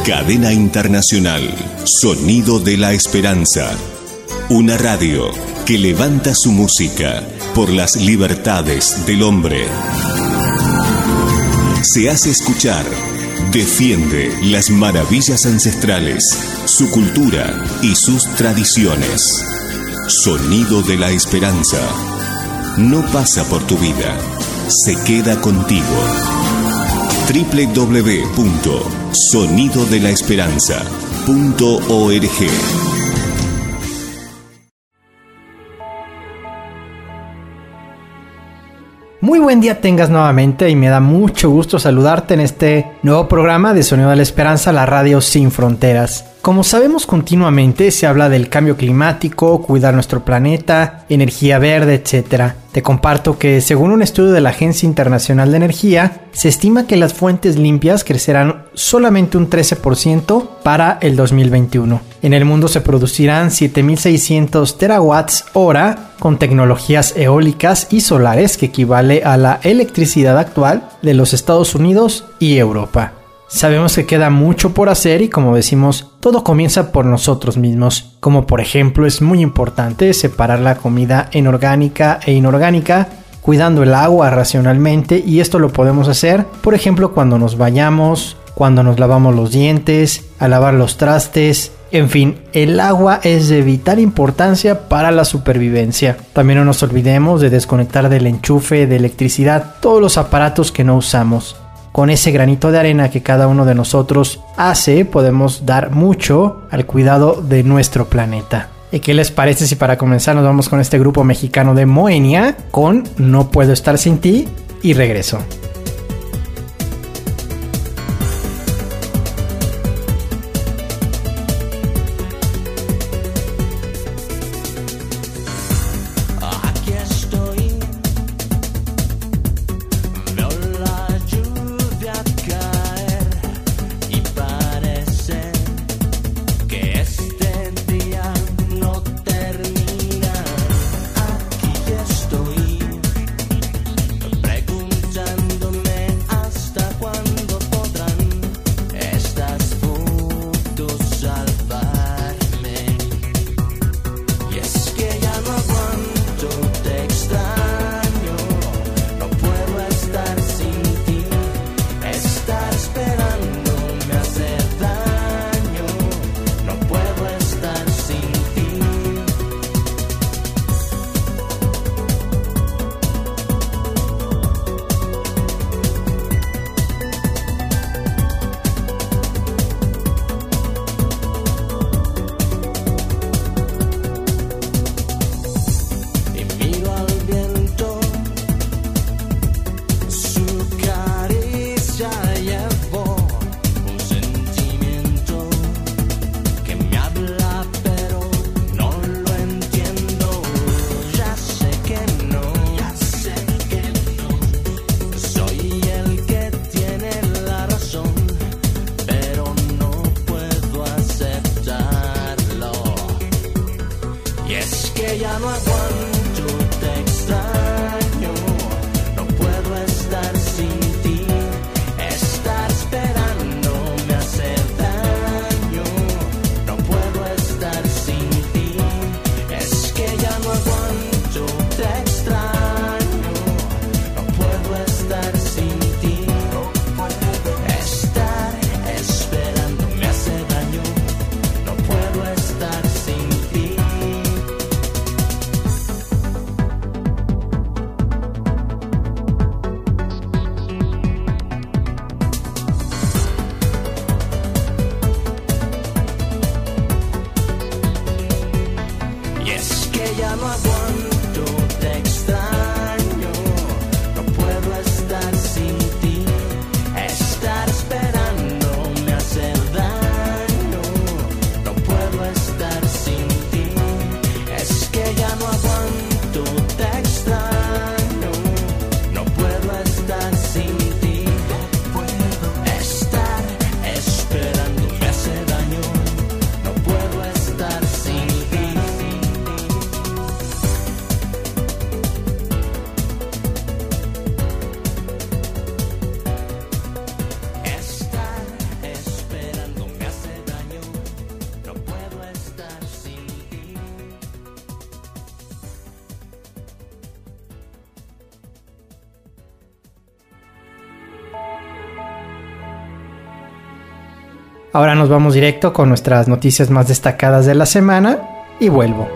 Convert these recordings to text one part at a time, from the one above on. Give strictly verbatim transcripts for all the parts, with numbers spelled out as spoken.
Cadena Internacional, Sonido de la Esperanza. Una radio que levanta su música por las libertades del hombre. Se hace escuchar, defiende las maravillas ancestrales, su cultura y sus tradiciones. Sonido de la Esperanza. No pasa por tu vida, se queda contigo. doble u doble u doble u punto sonido de la esperanza punto org. Muy buen día tengas nuevamente y me da mucho gusto saludarte en este nuevo programa de Sonido de la Esperanza, la radio sin fronteras. Como sabemos, continuamente se habla del cambio climático, cuidar nuestro planeta, energía verde, etcétera. Te comparto que según un estudio de la Agencia Internacional de Energía, se estima que las fuentes limpias crecerán solamente un trece por ciento para el dos mil veintiuno. En el mundo se producirán siete mil seiscientos terawatts hora con tecnologías eólicas y solares, que equivale a la electricidad actual de los Estados Unidos y Europa. Sabemos que queda mucho por hacer y, como decimos, todo comienza por nosotros mismos. Como por ejemplo, es muy importante separar la comida en orgánica e inorgánica, cuidando el agua racionalmente, y esto lo podemos hacer, por ejemplo, cuando nos bañamos, cuando nos lavamos los dientes, al lavar los trastes. En fin, el agua es de vital importancia para la supervivencia. También no nos olvidemos de desconectar del enchufe de electricidad todos los aparatos que no usamos. Con ese granito de arena que cada uno de nosotros hace, podemos dar mucho al cuidado de nuestro planeta. ¿Y qué les parece si para comenzar nos vamos con este grupo mexicano de Moenia con No Puedo Estar Sin Ti? Y regreso. Preguntando Ahora nos vamos directo con nuestras noticias más destacadas de la semana y vuelvo.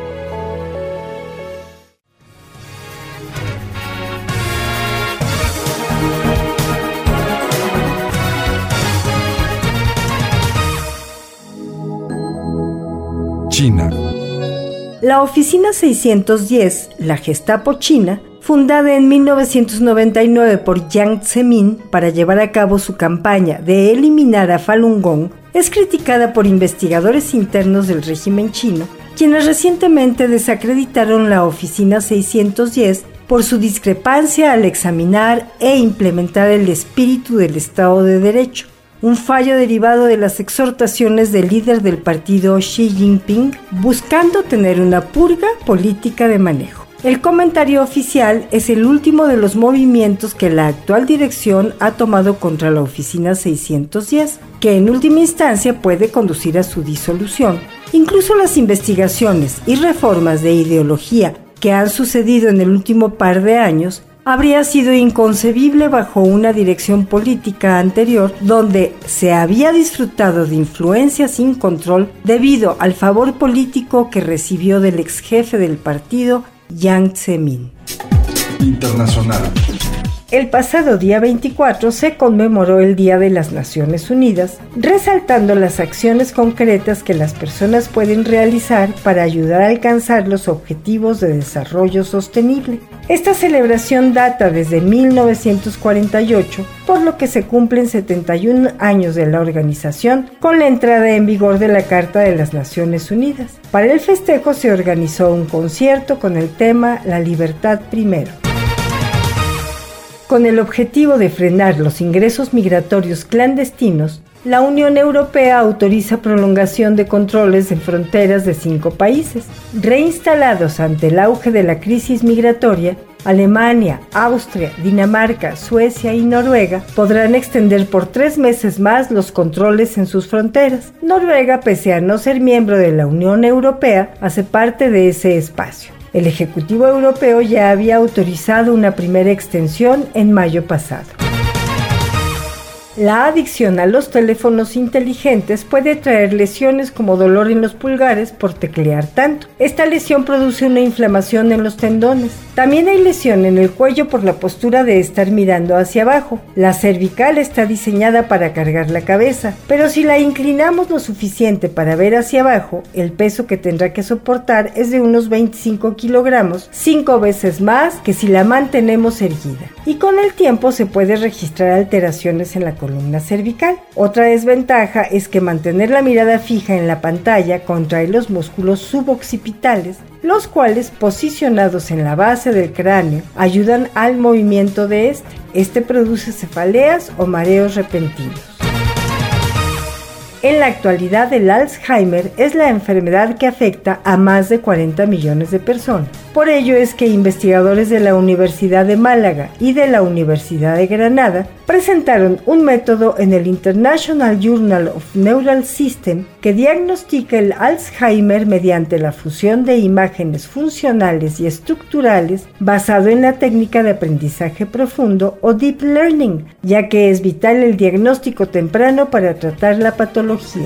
China. La Oficina seiscientos diez, la Gestapo china, fundada en mil novecientos noventa y nueve por Jiang Zemin para llevar a cabo su campaña de eliminar a Falun Gong, es criticada por investigadores internos del régimen chino, quienes recientemente desacreditaron la Oficina seiscientos diez por su discrepancia al examinar e implementar el espíritu del Estado de Derecho, un fallo derivado de las exhortaciones del líder del partido Xi Jinping buscando tener una purga política de manejo. El comentario oficial es el último de los movimientos que la actual dirección ha tomado contra la Oficina seiscientos diez, que en última instancia puede conducir a su disolución. Incluso las investigaciones y reformas de ideología que han sucedido en el último par de años habría sido inconcebible bajo una dirección política anterior donde se había disfrutado de influencia sin control debido al favor político que recibió del ex jefe del partido, Jiang Zemin. Internacional. El pasado día veinticuatro se conmemoró el Día de las Naciones Unidas, resaltando las acciones concretas que las personas pueden realizar para ayudar a alcanzar los objetivos de desarrollo sostenible. Esta celebración data desde mil novecientos cuarenta y ocho, por lo que se cumplen setenta y un años de la organización con la entrada en vigor de la Carta de las Naciones Unidas. Para el festejo se organizó un concierto con el tema La Libertad Primero. Con el objetivo de frenar los ingresos migratorios clandestinos, la Unión Europea autoriza prolongación de controles en fronteras de cinco países. Reinstalados ante el auge de la crisis migratoria, Alemania, Austria, Dinamarca, Suecia y Noruega podrán extender por tres meses más los controles en sus fronteras. Noruega, pese a no ser miembro de la Unión Europea, hace parte de ese espacio. El Ejecutivo Europeo ya había autorizado una primera extensión en mayo pasado. La adicción a los teléfonos inteligentes puede traer lesiones como dolor en los pulgares por teclear tanto. Esta lesión produce una inflamación en los tendones. También hay lesión en el cuello por la postura de estar mirando hacia abajo. La cervical está diseñada para cargar la cabeza, pero si la inclinamos lo suficiente para ver hacia abajo, el peso que tendrá que soportar es de unos veinticinco kilogramos, cinco veces más que si la mantenemos erguida. Y con el tiempo se puede registrar alteraciones en la columna cervical. Otra desventaja es que mantener la mirada fija en la pantalla contrae los músculos suboccipitales, los cuales, posicionados en la base del cráneo, ayudan al movimiento de este. Este produce cefaleas o mareos repentinos. En la actualidad, el Alzheimer es la enfermedad que afecta a más de cuarenta millones de personas. Por ello es que investigadores de la Universidad de Málaga y de la Universidad de Granada presentaron un método en el International Journal of Neural Systems que diagnostica el Alzheimer mediante la fusión de imágenes funcionales y estructurales basado en la técnica de aprendizaje profundo o Deep Learning, ya que es vital el diagnóstico temprano para tratar la patología.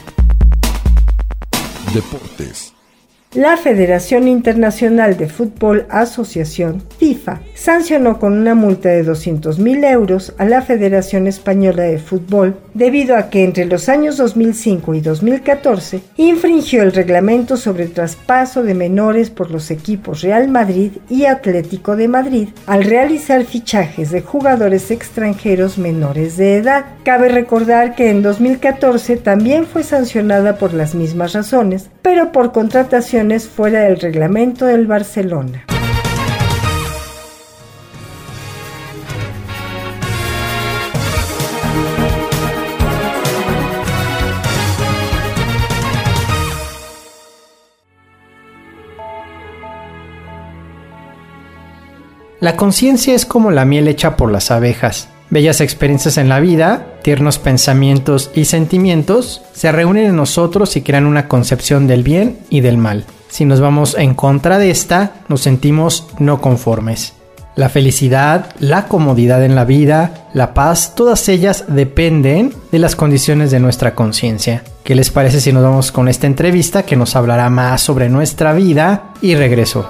Deportes. La Federación Internacional de Fútbol Asociación, FIFA, sancionó con una multa de doscientos mil euros a la Federación Española de Fútbol debido a que entre los años dos mil cinco y dos mil catorce infringió el reglamento sobre traspaso de menores por los equipos Real Madrid y Atlético de Madrid al realizar fichajes de jugadores extranjeros menores de edad. Cabe recordar que en dos mil catorce también fue sancionada por las mismas razones, pero por contratación fuera del reglamento del Barcelona. La conciencia es como la miel hecha por las abejas. Bellas experiencias en la vida, tiernos pensamientos y sentimientos se reúnen en nosotros y crean una concepción del bien y del mal. Si nos vamos en contra de esta, nos sentimos no conformes. La felicidad, la comodidad en la vida, la paz, todas ellas dependen de las condiciones de nuestra conciencia. ¿Qué les parece si nos vamos con esta entrevista que nos hablará más sobre nuestra vida? Y regreso.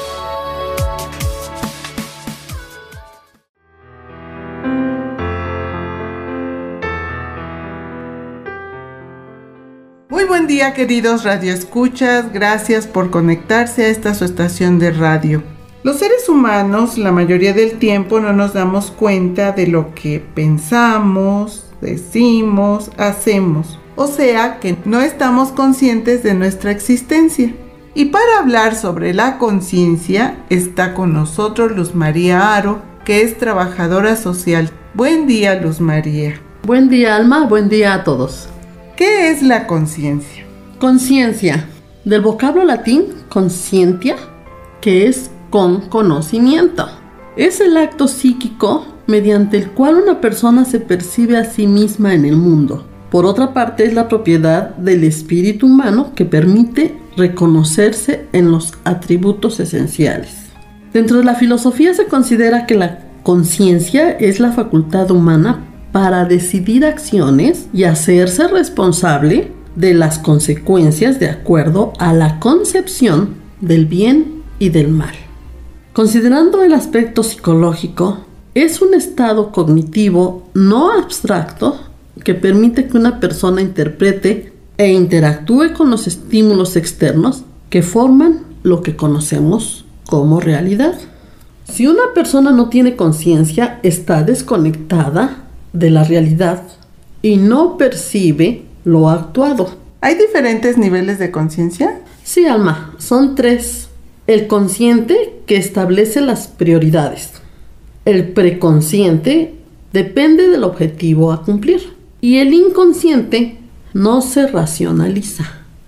Muy buen día, queridos radioescuchas. Gracias por conectarse a esta su estación de radio. Los seres humanos, la mayoría del tiempo, no nos damos cuenta de lo que pensamos, decimos, hacemos. O sea que no estamos conscientes de nuestra existencia. Y para hablar sobre la conciencia, está con nosotros Luz María Haro, que es trabajadora social. Buen día, Luz María. Buen día, Alma. Buen día a todos. ¿Qué es la conciencia? Conciencia, del vocablo latín conscientia, que es con conocimiento. Es el acto psíquico mediante el cual una persona se percibe a sí misma en el mundo. Por otra parte, es la propiedad del espíritu humano que permite reconocerse en los atributos esenciales. Dentro de la filosofía se considera que la conciencia es la facultad humana para decidir acciones y hacerse responsable de las consecuencias de acuerdo a la concepción del bien y del mal. Considerando el aspecto psicológico, es un estado cognitivo no abstracto que permite que una persona interprete e interactúe con los estímulos externos que forman lo que conocemos como realidad. Si una persona no tiene conciencia, está desconectada de la realidad y no percibe lo actuado. ¿Hay diferentes niveles de conciencia? Sí, Alma, son tres. El consciente, que establece las prioridades. El preconsciente depende del objetivo a cumplir. Y el inconsciente no se racionaliza.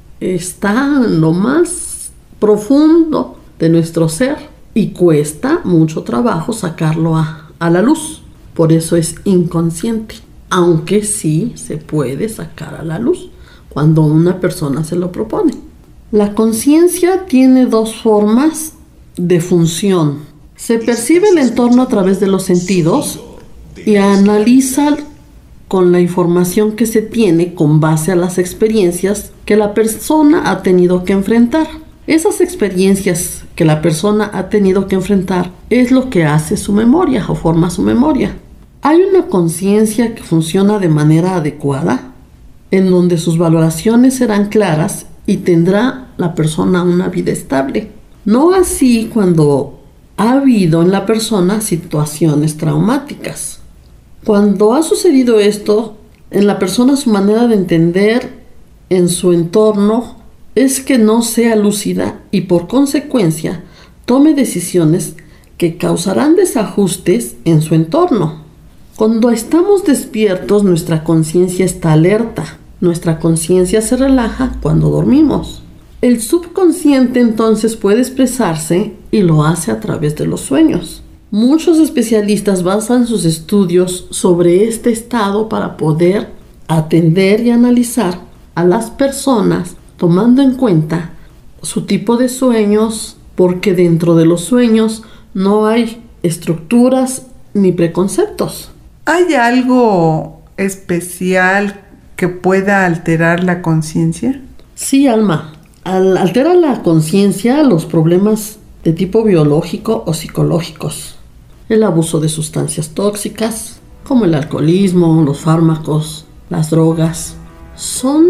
Está en lo más profundo de nuestro ser y cuesta mucho trabajo sacarlo a, a la luz. Por eso es inconsciente, aunque sí se puede sacar a la luz cuando una persona se lo propone. La conciencia tiene dos formas de función. Se percibe el entorno a través de los sentidos y analiza con la información que se tiene con base a las experiencias que la persona ha tenido que enfrentar. Esas experiencias que la persona ha tenido que enfrentar es lo que hace su memoria o forma su memoria. Hay una conciencia que funciona de manera adecuada, en donde sus valoraciones serán claras y tendrá la persona una vida estable. No así cuando ha habido en la persona situaciones traumáticas. Cuando ha sucedido esto, en la persona su manera de entender en su entorno es que no sea lúcida y por consecuencia tome decisiones que causarán desajustes en su entorno. Cuando estamos despiertos, nuestra conciencia está alerta. Nuestra conciencia se relaja cuando dormimos. El subconsciente entonces puede expresarse y lo hace a través de los sueños. Muchos especialistas basan sus estudios sobre este estado para poder atender y analizar a las personas tomando en cuenta su tipo de sueños, porque dentro de los sueños no hay estructuras ni preconceptos. ¿Hay algo especial que pueda alterar la conciencia? Sí, Alma. Al alterar la conciencia, los problemas de tipo biológico o psicológicos, el abuso de sustancias tóxicas, como el alcoholismo, los fármacos, las drogas, son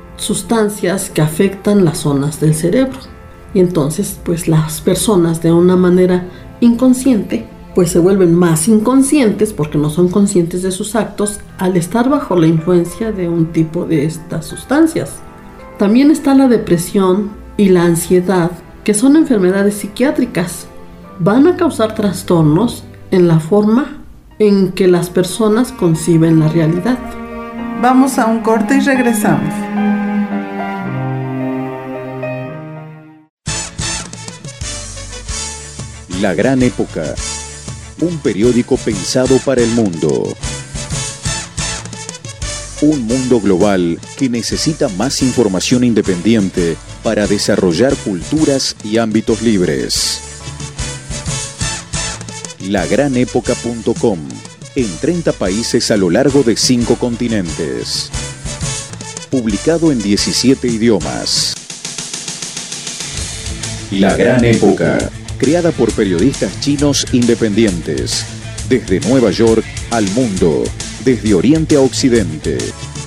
sustancias que afectan las zonas del cerebro. Y entonces, pues las personas de una manera inconsciente, pues se vuelven más inconscientes porque no son conscientes de sus actos al estar bajo la influencia de un tipo de estas sustancias. También está la depresión y la ansiedad, que son enfermedades psiquiátricas. Van a causar trastornos en la forma en que las personas conciben la realidad. Vamos a un corte y regresamos. La Gran Época, un periódico pensado para el mundo. Un mundo global que necesita más información independiente para desarrollar culturas y ámbitos libres. la gran época punto com, en treinta países a lo largo de cinco continentes. Publicado en diecisiete idiomas. La Gran Época, creada por periodistas chinos independientes, desde Nueva York al mundo, desde Oriente a Occidente.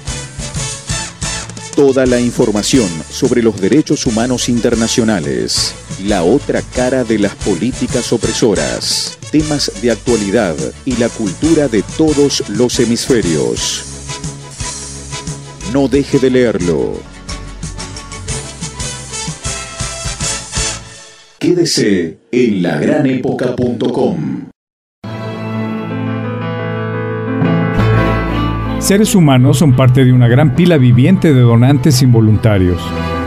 Toda la información sobre los derechos humanos internacionales, la otra cara de las políticas opresoras, temas de actualidad y la cultura de todos los hemisferios. No deje de leerlo. Quédese en la gran época punto com. Seres humanos son parte de una gran pila viviente de donantes involuntarios.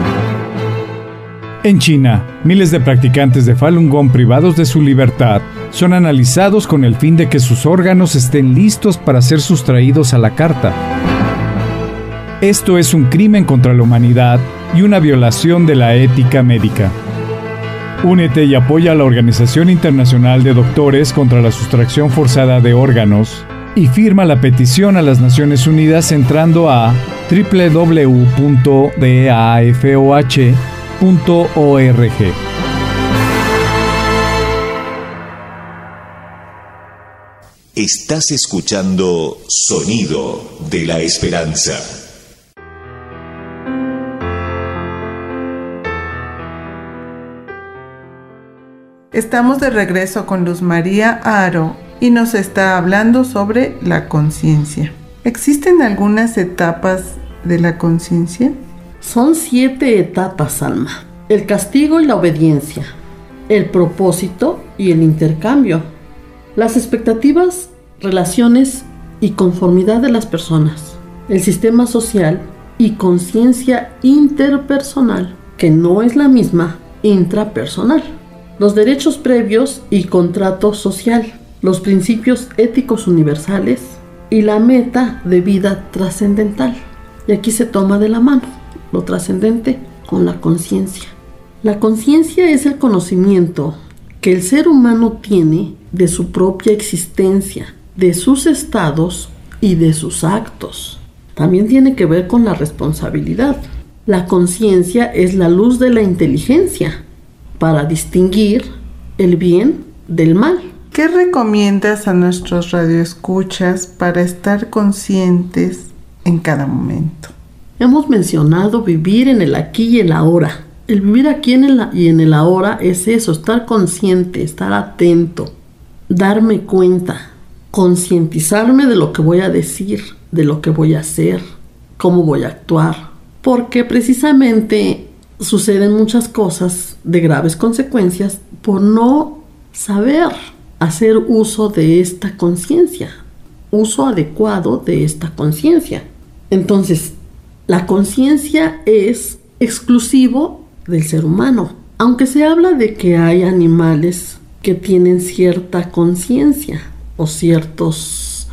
En China, miles de practicantes de Falun Gong privados de su libertad son analizados con el fin de que sus órganos estén listos para ser sustraídos a la carta. Esto es un crimen contra la humanidad y una violación de la ética médica. Únete y apoya a la Organización Internacional de Doctores contra la Sustracción Forzada de Órganos y firma la petición a las Naciones Unidas entrando a doble u doble u doble u punto d a f o h punto org. Estás escuchando Sonido de la Esperanza. Estamos de regreso con Luz María Haro y nos está hablando sobre la conciencia. ¿Existen algunas etapas de la conciencia? Son siete etapas, Alma. El castigo y la obediencia, el propósito y el intercambio, las expectativas, relaciones y conformidad de las personas, el sistema social y conciencia interpersonal, que no es la misma intrapersonal, los derechos previos y contrato social, los principios éticos universales y la meta de vida trascendental. Y aquí se toma de la mano lo trascendente con la conciencia. La conciencia es el conocimiento que el ser humano tiene de su propia existencia, de sus estados y de sus actos. También tiene que ver con la responsabilidad. La conciencia es la luz de la inteligencia para distinguir el bien del mal. ¿Qué recomiendas a nuestros radioescuchas para estar conscientes en cada momento? Hemos mencionado vivir en el aquí y el ahora. El vivir aquí en el, y en el ahora es eso, estar consciente, estar atento, darme cuenta, concientizarme de lo que voy a decir, de lo que voy a hacer, cómo voy a actuar. Porque precisamente suceden muchas cosas de graves consecuencias por no saber hacer uso de esta conciencia, uso adecuado de esta conciencia. Entonces, la conciencia es exclusivo del ser humano, aunque se habla de que hay animales que tienen cierta conciencia o ciertos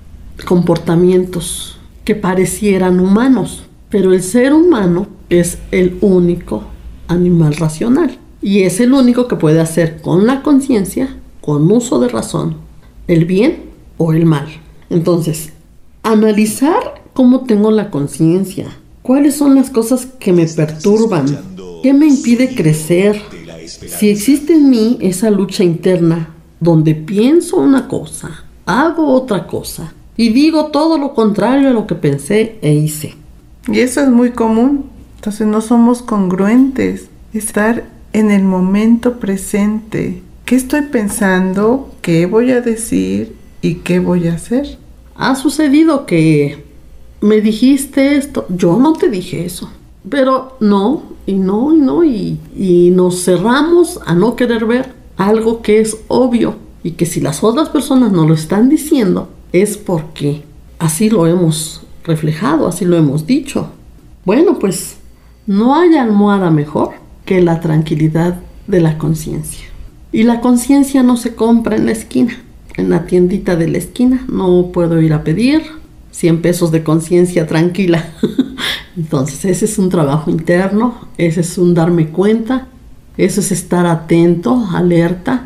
comportamientos que parecieran humanos, pero el ser humano es el único animal racional y es el único que puede hacer con la conciencia, con uso de razón, el bien o el mal. Entonces, analizar cómo tengo la conciencia, cuáles son las cosas que me perturban, qué me impide crecer, si existe en mí esa lucha interna donde pienso una cosa, hago otra cosa y digo todo lo contrario a lo que pensé e hice. Y eso es muy común. Entonces no somos congruentes. Estar en el momento presente. ¿Qué estoy pensando? ¿Qué voy a decir? ¿Y qué voy a hacer? Ha sucedido que me dijiste esto. Yo no te dije eso. Pero no, y no, y no, y, y nos cerramos a no querer ver algo que es obvio. Y que si las otras personas nos lo están diciendo, es porque así lo hemos reflejado, así lo hemos dicho. Bueno, pues no hay almohada mejor que la tranquilidad de la conciencia. Y la conciencia no se compra en la esquina, en la tiendita de la esquina. No puedo ir a pedir cien pesos de conciencia tranquila. Entonces ese es un trabajo interno, ese es un darme cuenta, eso es estar atento, alerta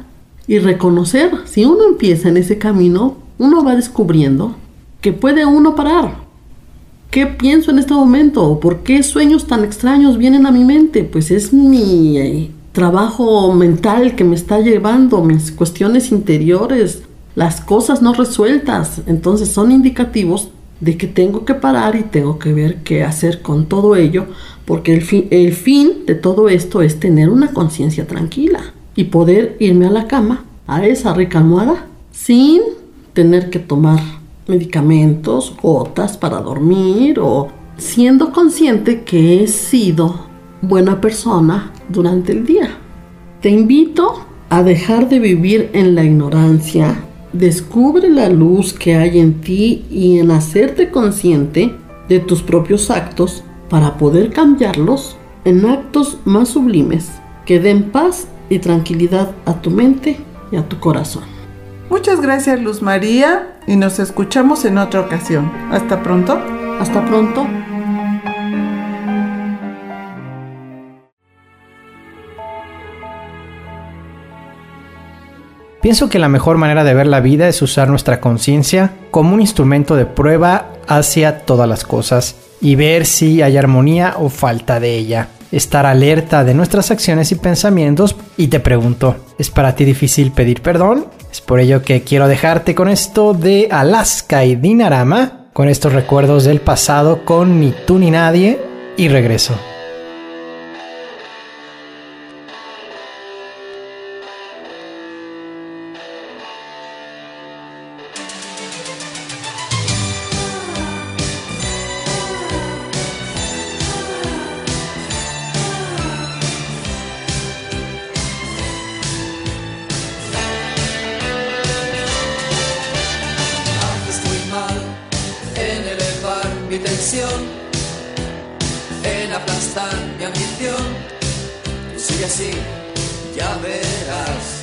y reconocer. Si uno empieza en ese camino, uno va descubriendo que puede uno parar. ¿Qué pienso en este momento? ¿Por qué sueños tan extraños vienen a mi mente? Pues es mi eh, trabajo mental que me está llevando, mis cuestiones interiores, las cosas no resueltas. Entonces son indicativos de que tengo que parar y tengo que ver qué hacer con todo ello, porque el, fi- el fin de todo esto es tener una conciencia tranquila y poder irme a la cama, a esa rica almohada, sin tener que tomar medicamentos, gotas para dormir, o siendo consciente que he sido buena persona durante el día. Te invito a dejar de vivir en la ignorancia. Descubre la luz que hay en ti y en hacerte consciente de tus propios actos para poder cambiarlos en actos más sublimes que den paz y tranquilidad a tu mente y a tu corazón. Muchas gracias, Luz María, y nos escuchamos en otra ocasión. Hasta pronto. Hasta pronto. Pienso que la mejor manera de ver la vida es usar nuestra conciencia como un instrumento de prueba hacia todas las cosas y ver si hay armonía o falta de ella. Estar alerta de nuestras acciones y pensamientos. Y te pregunto, ¿es para ti difícil pedir perdón? Es por ello que quiero dejarte con esto de Alaska y Dinarama, con estos recuerdos del pasado con Ni tú ni nadie, y regreso. En aplastar mi ambición, tú sigue así, ya verás.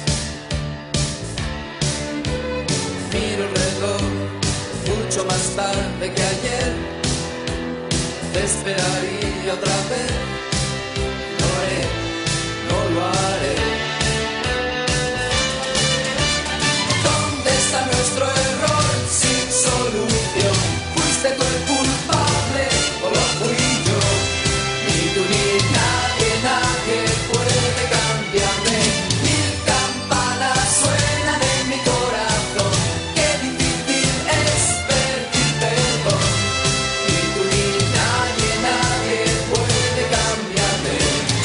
Miro el reloj, mucho más tarde que ayer. Te esperaría otra vez, no haré, no lo haré. ¿Dónde está nuestro error sin solución? ¿Fuiste tú el culpable o lo fui yo? Ni tú ni nadie, nadie puede cambiarme. Mil campanas suenan en mi corazón. Qué difícil es pedir perdón. Ni tú ni nadie, nadie puede cambiarme.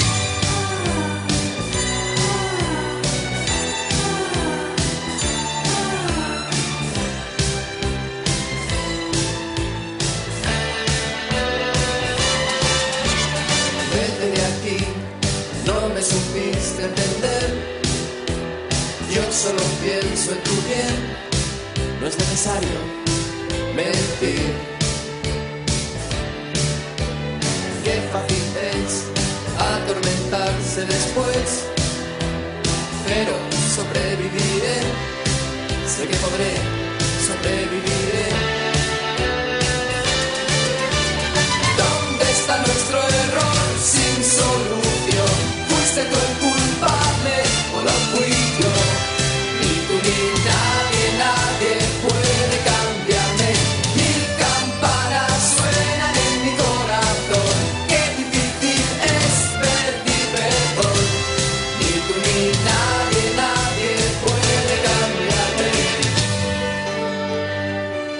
Vete de aquí, no me supiste entender. Yo solo pienso en tu bien, no es necesario mentir. Qué fácil es atormentarse después, pero sobreviviré, sé que podré, sobreviviré. ¿Dónde está nuestro error sin solución? ¿Fuiste tú el culpable o lo fui yo? Ni tú ni nadie, nadie puede cambiarme. Mil campanas suenan en mi corazón. Qué difícil es pedir perdón. Ni tú ni nadie, nadie puede cambiarme.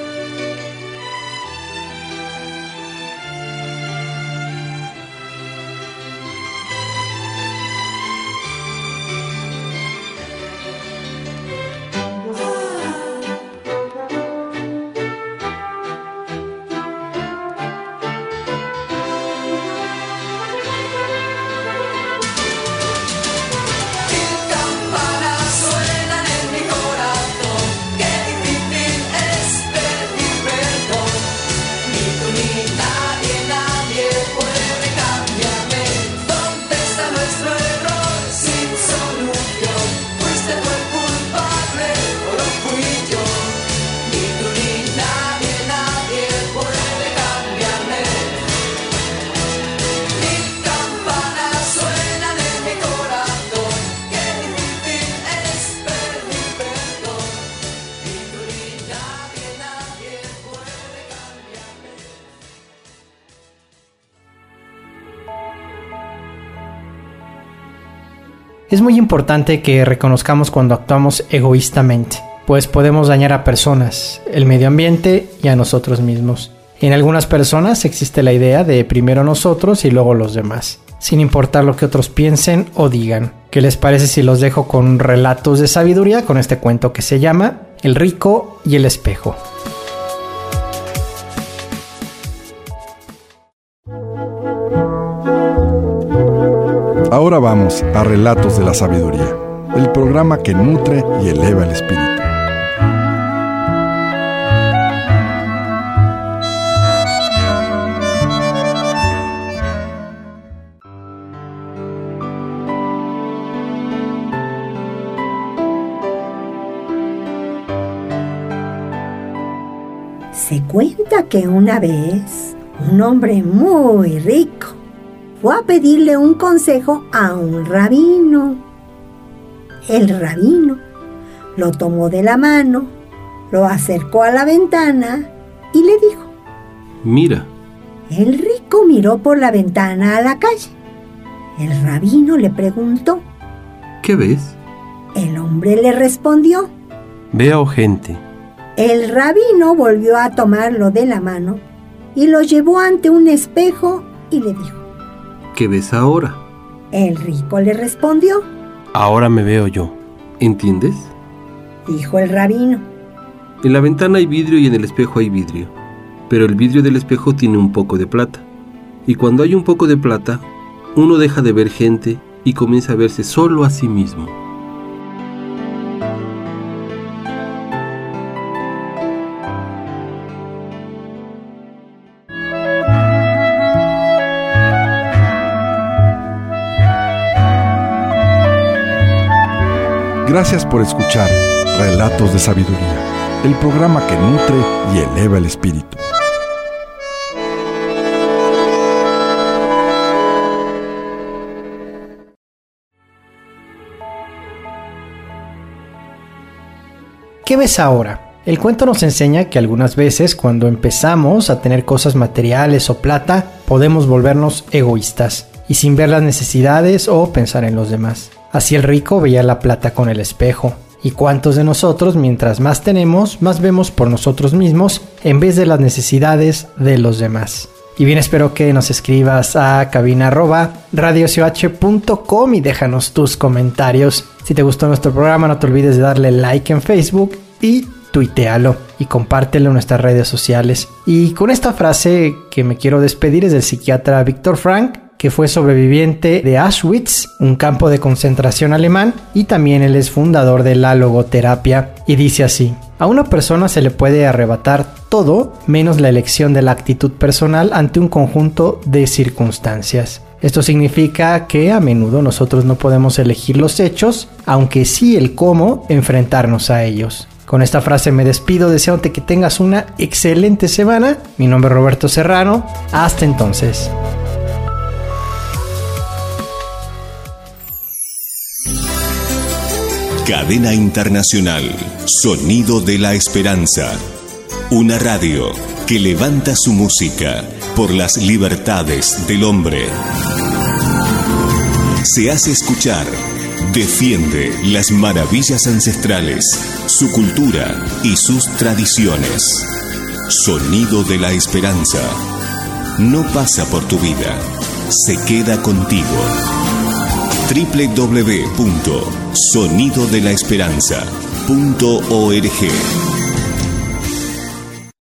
Es muy importante que reconozcamos cuando actuamos egoístamente, pues podemos dañar a personas, el medio ambiente y a nosotros mismos. En algunas personas existe la idea de primero nosotros y luego los demás, sin importar lo que otros piensen o digan. ¿Qué les parece si los dejo con relatos de sabiduría con este cuento que se llama El rico y el espejo? Ahora vamos a Relatos de la Sabiduría, el programa que nutre y eleva el espíritu. Se cuenta que una vez un hombre muy rico fue a pedirle un consejo a un rabino. El rabino lo tomó de la mano, lo acercó a la ventana y le dijo: Mira. El rico miró por la ventana a la calle. El rabino le preguntó: ¿Qué ves? El hombre le respondió: Veo gente. El rabino volvió a tomarlo de la mano y lo llevó ante un espejo y le dijo: ¿Qué ves ahora? El rico le respondió: Ahora me veo yo. ¿Entiendes? Dijo el rabino: En la ventana hay vidrio y en el espejo hay vidrio, pero el vidrio del espejo tiene un poco de plata. Y cuando hay un poco de plata, uno deja de ver gente y comienza a verse solo a sí mismo. Gracias por escuchar Relatos de Sabiduría, el programa que nutre y eleva el espíritu. ¿Qué ves ahora? El cuento nos enseña que algunas veces cuando empezamos a tener cosas materiales o plata, podemos volvernos egoístas y sin ver las necesidades o pensar en los demás. Así el rico veía la plata con el espejo. ¿Y cuántos de nosotros, mientras más tenemos, más vemos por nosotros mismos en vez de las necesidades de los demás? Y bien, espero que nos escribas a cabina arroba radiocoh punto com y déjanos tus comentarios. Si te gustó nuestro programa, no te olvides de darle like en Facebook y tuitealo y compártelo en nuestras redes sociales. Y con esta frase que me quiero despedir es del psiquiatra Viktor Frankl, que fue sobreviviente de Auschwitz, un campo de concentración alemán, y también él es fundador de la logoterapia, y dice así: a una persona se le puede arrebatar todo menos la elección de la actitud personal ante un conjunto de circunstancias. Esto significa que a menudo nosotros no podemos elegir los hechos, aunque sí el cómo enfrentarnos a ellos. Con esta frase me despido, deseándote que tengas una excelente semana. Mi nombre es Roberto Serrano. Hasta entonces. Cadena Internacional, Sonido de la Esperanza. Una radio que levanta su música por las libertades del hombre. Se hace escuchar, defiende las maravillas ancestrales, su cultura y sus tradiciones. Sonido de la Esperanza. No pasa por tu vida, se queda contigo. doble u doble u doble u punto sonido de la esperanza punto org